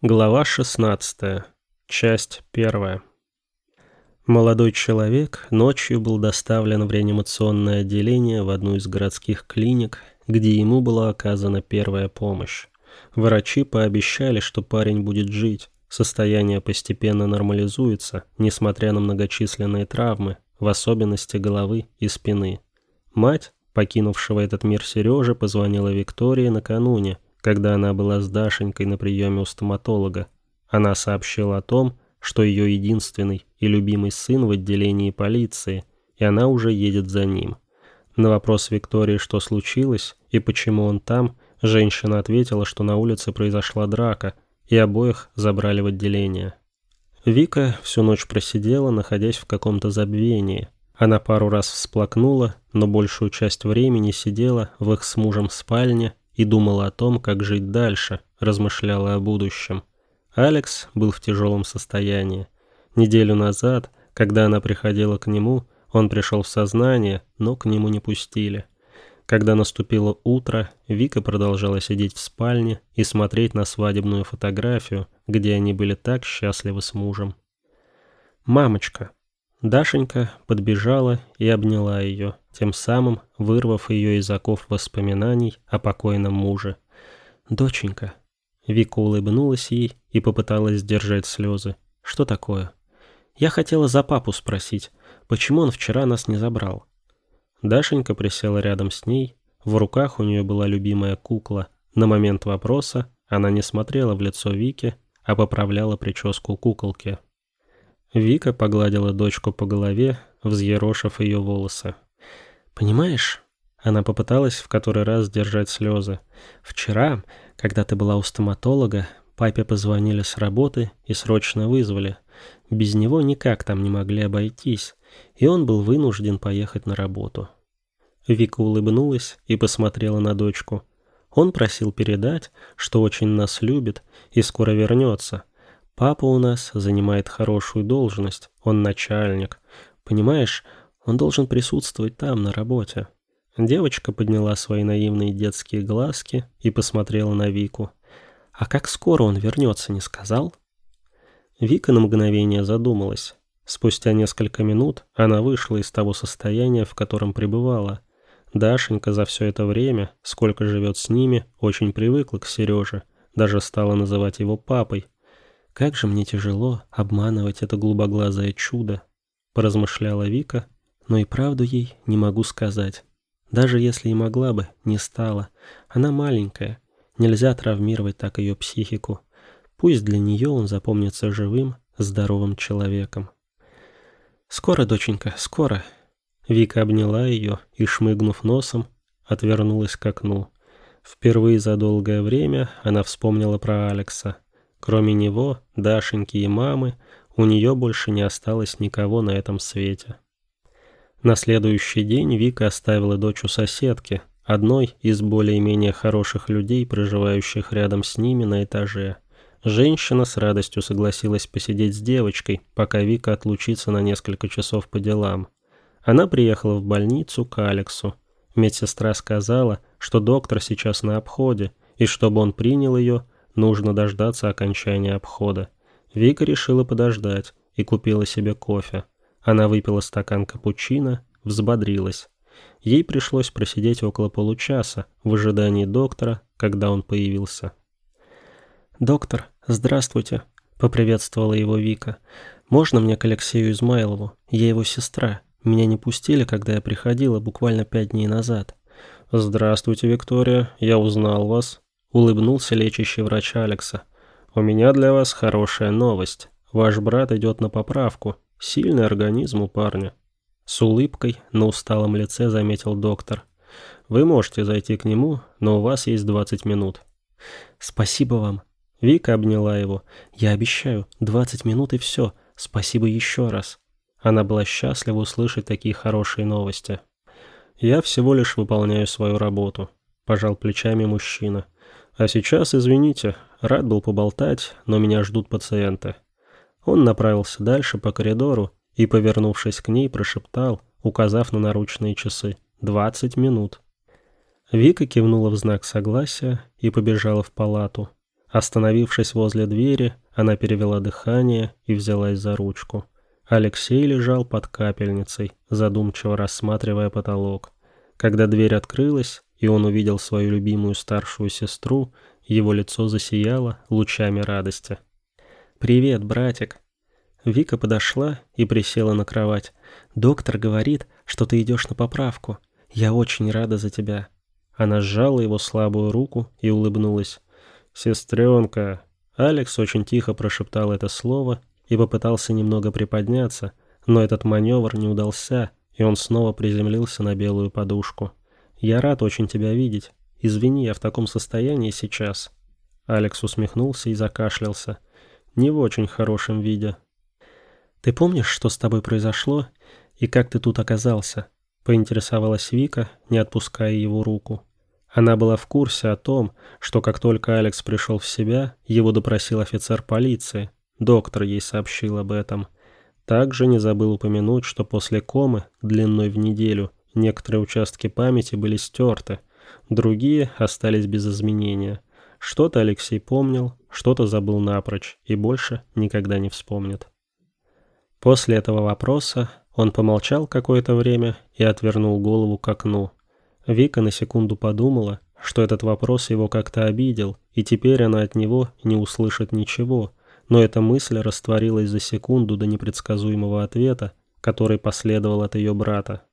Глава 16. Часть 1. Молодой человек ночью был доставлен в реанимационное отделение в одну из городских клиник, где ему была оказана первая помощь. Врачи пообещали, что парень будет жить, состояние постепенно нормализуется, несмотря на многочисленные травмы, в особенности головы и спины. Мать, покинувшего этот мир Сережи, позвонила Виктории накануне, когда она была с Дашенькой на приеме у стоматолога. Она сообщила о том, что ее единственный и любимый сын в отделении полиции, и она уже едет за ним. На вопрос Виктории, что случилось и почему он там, женщина ответила, что на улице произошла драка, и обоих забрали в отделение. Вика всю ночь просидела, находясь в каком-то забвении. Она пару раз всплакнула, но большую часть времени сидела в их с мужем спальне и думала о том, как жить дальше, размышляла о будущем. Алекс был в тяжелом состоянии. Неделю назад, когда она приходила к нему, он пришел в сознание, но к нему не пустили. Когда наступило утро, Вика продолжала сидеть в спальне и смотреть на свадебную фотографию, где они были так счастливы с мужем. «Мамочка!» Дашенька подбежала и обняла ее, тем самым вырвав ее из оков воспоминаний о покойном муже. «Доченька!» Вика улыбнулась ей и попыталась сдержать слезы. «Что такое?» «Я хотела за папу спросить, почему он вчера нас не забрал?» Дашенька присела рядом с ней, в руках у нее была любимая кукла. На момент вопроса она не смотрела в лицо Вики, а поправляла прическу куколки. Вика погладила дочку по голове, взъерошив ее волосы. «Понимаешь?» Она попыталась в который раз сдержать слезы. «Вчера, когда ты была у стоматолога, папе позвонили с работы и срочно вызвали. Без него никак там не могли обойтись, и он был вынужден поехать на работу». Вика улыбнулась и посмотрела на дочку. «Он просил передать, что очень нас любит и скоро вернется. Папа у нас занимает хорошую должность, он начальник. Понимаешь, он должен присутствовать там, на работе». Девочка подняла свои наивные детские глазки и посмотрела на Вику. «А как скоро он вернется, не сказал?» Вика на мгновение задумалась. Спустя несколько минут она вышла из того состояния, в котором пребывала. Дашенька за все это время, сколько живет с ними, очень привыкла к Сереже, даже стала называть его папой. «Как же мне тяжело обманывать это голубоглазое чудо», — поразмышляла Вика, но и правду ей не могу сказать. Даже если и могла бы, не стала. Она маленькая, нельзя травмировать так ее психику. Пусть для нее он запомнится живым, здоровым человеком. «Скоро, доченька, скоро». Вика обняла ее и, шмыгнув носом, отвернулась к окну. Впервые за долгое время она вспомнила про Алекса. Кроме него, Дашеньки и мамы, у нее больше не осталось никого на этом свете. На следующий день Вика оставила дочь у соседки, одной из более-менее хороших людей, проживающих рядом с ними на этаже. Женщина с радостью согласилась посидеть с девочкой, пока Вика отлучится на несколько часов по делам. Она приехала в больницу к Алексу. Медсестра сказала, что доктор сейчас на обходе, и чтобы он принял ее, нужно дождаться окончания обхода. Вика решила подождать и купила себе кофе. Она выпила стакан капучино, взбодрилась. Ей пришлось просидеть около получаса в ожидании доктора, когда он появился. «Доктор, здравствуйте», — поприветствовала его Вика. «Можно мне к Алексею Измайлову? Я его сестра. Меня не пустили, когда я приходила буквально 5 дней назад». «Здравствуйте, Виктория, я узнал вас», — улыбнулся лечащий врач Алекса. «У меня для вас хорошая новость. Ваш брат идет на поправку. Сильный организм у парня». С улыбкой на усталом лице заметил доктор. «Вы можете зайти к нему, но у вас есть 20 минут». «Спасибо вам». Вика обняла его. «Я обещаю, 20 минут и все. Спасибо еще раз». Она была счастлива услышать такие хорошие новости. «Я всего лишь выполняю свою работу», – пожал плечами мужчина. «А сейчас, извините, рад был поболтать, но меня ждут пациенты». Он направился дальше по коридору и, повернувшись к ней, прошептал, указав на наручные часы: 20 минут. Вика кивнула в знак согласия и побежала в палату. Остановившись возле двери, она перевела дыхание и взялась за ручку. Алексей лежал под капельницей, задумчиво рассматривая потолок. Когда дверь открылась, и он увидел свою любимую старшую сестру, его лицо засияло лучами радости. «Привет, братик!» Вика подошла и присела на кровать. «Доктор говорит, что ты идешь на поправку. Я очень рада за тебя». Она сжала его слабую руку и улыбнулась. «Сестренка!» Алекс очень тихо прошептал это слово и попытался немного приподняться, но этот маневр не удался, и он снова приземлился на белую подушку. «Я рад очень тебя видеть. Извини, я в таком состоянии сейчас». Алекс усмехнулся и закашлялся. «Не в очень хорошем виде». «Ты помнишь, что с тобой произошло и как ты тут оказался?» — поинтересовалась Вика, не отпуская его руку. Она была в курсе о том, что как только Алекс пришел в себя, его допросил офицер полиции. Доктор ей сообщил об этом. Также не забыл упомянуть, что после комы, длиной в неделю, некоторые участки памяти были стерты, другие остались без изменения. Что-то Алексей помнил, что-то забыл напрочь и больше никогда не вспомнит. После этого вопроса он помолчал какое-то время и отвернул голову к окну. Вика на секунду подумала, что этот вопрос его как-то обидел, и теперь она от него не услышит ничего, но эта мысль растворилась за секунду до непредсказуемого ответа, который последовал от ее брата.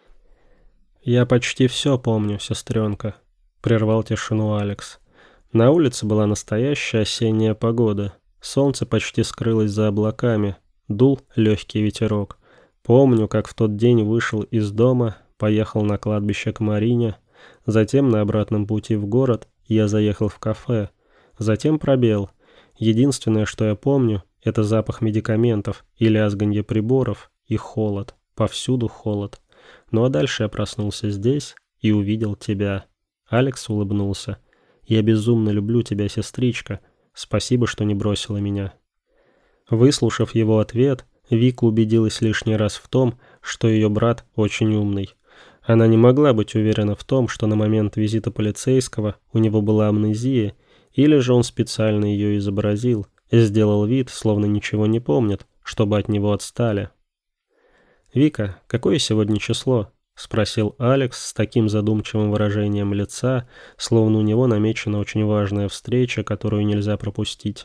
«Я почти все помню, сестренка», — прервал тишину Алекс. На улице была настоящая осенняя погода. Солнце почти скрылось за облаками, дул легкий ветерок. Помню, как в тот день вышел из дома, поехал на кладбище к Марине, затем на обратном пути в город я заехал в кафе, затем пробел. Единственное, что я помню, это запах медикаментов и лязганье приборов, и холод, повсюду холод. Ну а дальше я проснулся здесь и увидел тебя. Алекс улыбнулся. «Я безумно люблю тебя, сестричка. Спасибо, что не бросила меня». Выслушав его ответ, Вика убедилась лишний раз в том, что ее брат очень умный. Она не могла быть уверена в том, что на момент визита полицейского у него была амнезия, или же он специально ее изобразил и сделал вид, словно ничего не помнит, чтобы от него отстали. «Вика, какое сегодня число?» — спросил Алекс с таким задумчивым выражением лица, словно у него намечена очень важная встреча, которую нельзя пропустить.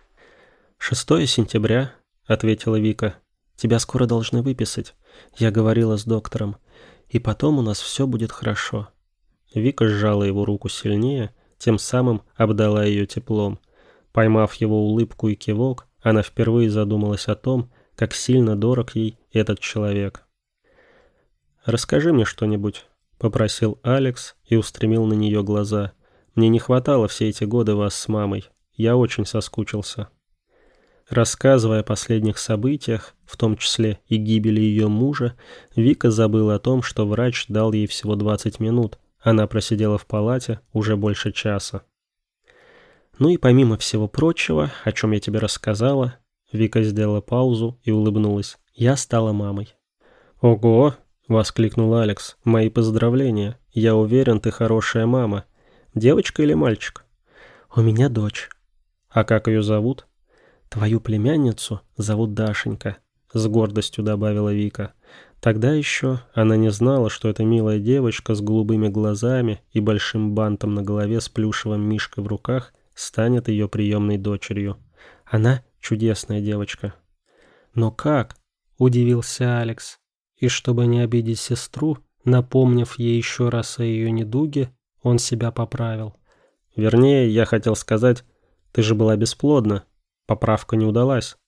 6 сентября, — ответила Вика. «Тебя скоро должны выписать. Я говорила с доктором. И потом у нас все будет хорошо». Вика сжала его руку сильнее, тем самым обдала ее теплом. Поймав его улыбку и кивок, она впервые задумалась о том, как сильно дорог ей этот человек. «Расскажи мне что-нибудь», — попросил Алекс и устремил на нее глаза. «Мне не хватало все эти годы вас с мамой. Я очень соскучился». Рассказывая о последних событиях, в том числе и гибели ее мужа, Вика забыла о том, что врач дал ей всего 20 минут. Она просидела в палате уже больше часа. «Ну и помимо всего прочего, о чем я тебе рассказала», Вика сделала паузу и улыбнулась. «Я стала мамой». «Ого!» — воскликнул Алекс. «Мои поздравления. Я уверен, ты хорошая мама. Девочка или мальчик?» «У меня дочь». «А как ее зовут?» «Твою племянницу зовут Дашенька», — с гордостью добавила Вика. Тогда еще она не знала, что эта милая девочка с голубыми глазами и большим бантом на голове с плюшевым мишкой в руках станет ее приемной дочерью. Она чудесная девочка. «Но как?» — удивился Алекс. И чтобы не обидеть сестру, напомнив ей еще раз о ее недуге, он себя поправил. «Вернее, я хотел сказать, ты же была бесплодна. Поправка не удалась».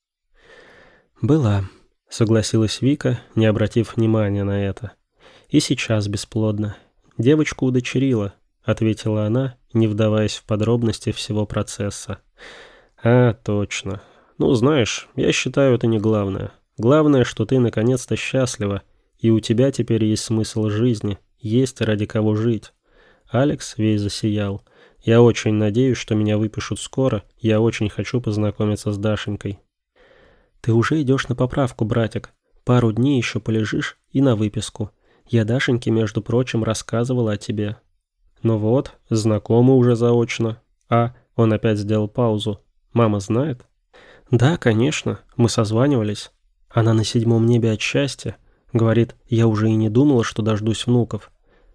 «Была», — согласилась Вика, не обратив внимания на это. «И сейчас бесплодна. Девочку удочерила», — ответила она, не вдаваясь в подробности всего процесса. «А, точно. Ну, знаешь, я считаю, это не главное. Главное, что ты наконец-то счастлива, и у тебя теперь есть смысл жизни, есть ради кого жить». Алекс весь засиял. «Я очень надеюсь, что меня выпишут скоро. Я очень хочу познакомиться с Дашенькой». «Ты уже идешь на поправку, братик. Пару дней еще полежишь и на выписку. Я Дашеньке, между прочим, рассказывала о тебе». «Ну вот, знакомы уже заочно. А Он опять сделал паузу. «Мама знает?» «Да, конечно, мы созванивались. Она на 7 небе от счастья. Говорит, я уже и не думала, что дождусь внуков».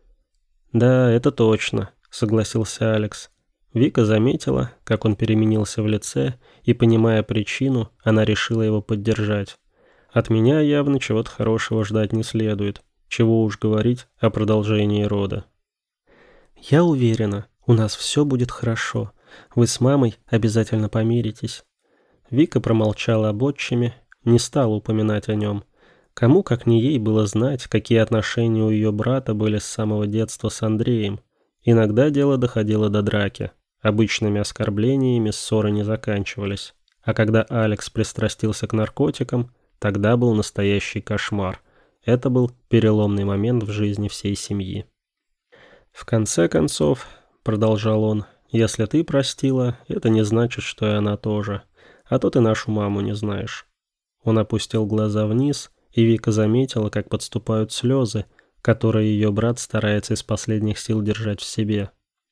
«Да, это точно», — согласился Алекс. Вика заметила, как он переменился в лице, и, понимая причину, она решила его поддержать. «От меня явно чего-то хорошего ждать не следует. Чего уж говорить о продолжении рода». «Я уверена, у нас все будет хорошо. Вы с мамой обязательно помиритесь». Вика промолчала об отчиме, не стала упоминать о нем. Кому, как не ей, было знать, какие отношения у ее брата были с самого детства с Андреем. Иногда дело доходило до драки. Обычными оскорблениями ссоры не заканчивались. А когда Алекс пристрастился к наркотикам, тогда был настоящий кошмар. Это был переломный момент в жизни всей семьи. «В конце концов, — продолжал он, — если ты простила, это не значит, что и она тоже. А то ты нашу маму не знаешь». Он опустил глаза вниз, и Вика заметила, как подступают слезы, которые ее брат старается из последних сил держать в себе.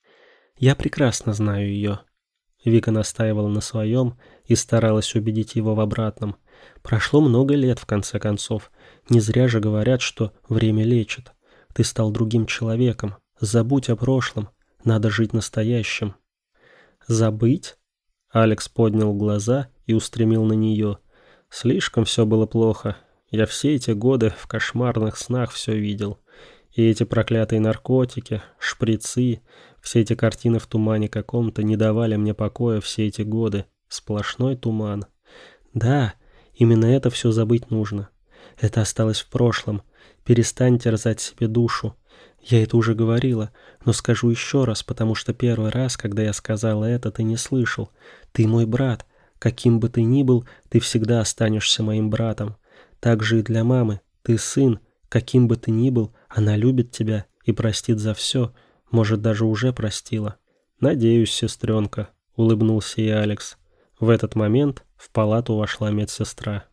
«Я прекрасно знаю ее». Вика настаивала на своем и старалась убедить его в обратном. «Прошло много лет, в конце концов. Не зря же говорят, что время лечит. Ты стал другим человеком. Забудь о прошлом. Надо жить настоящим». «Забыть?» Алекс поднял глаза и устремил на нее. «Слишком все было плохо. Я все эти годы в кошмарных снах все видел. И эти проклятые наркотики, шприцы, все эти картины в тумане каком-то не давали мне покоя все эти годы. Сплошной туман. Да, именно это все забыть нужно. Это осталось в прошлом. Перестань терзать себе душу. Я это уже говорила, но скажу еще раз, потому что первый раз, когда я сказала это, ты не слышал. Ты мой брат. Каким бы ты ни был, ты всегда останешься моим братом. Так же и для мамы. Ты сын. Каким бы ты ни был, она любит тебя и простит за все. Может, даже уже простила. «Надеюсь, сестренка», — улыбнулся ей Алекс. В этот момент в палату вошла медсестра.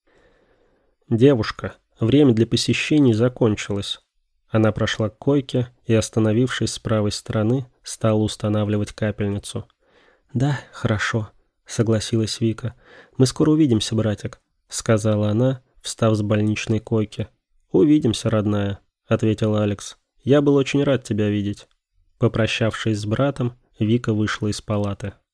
«Девушка, время для посещений закончилось». Она прошла к койке и, остановившись с правой стороны, стала устанавливать капельницу. «Да, хорошо», — согласилась Вика. «Мы скоро увидимся, братик», — сказала она, встав с больничной койки. «Увидимся, родная», — ответил Алекс. «Я был очень рад тебя видеть». Попрощавшись с братом, Вика вышла из палаты.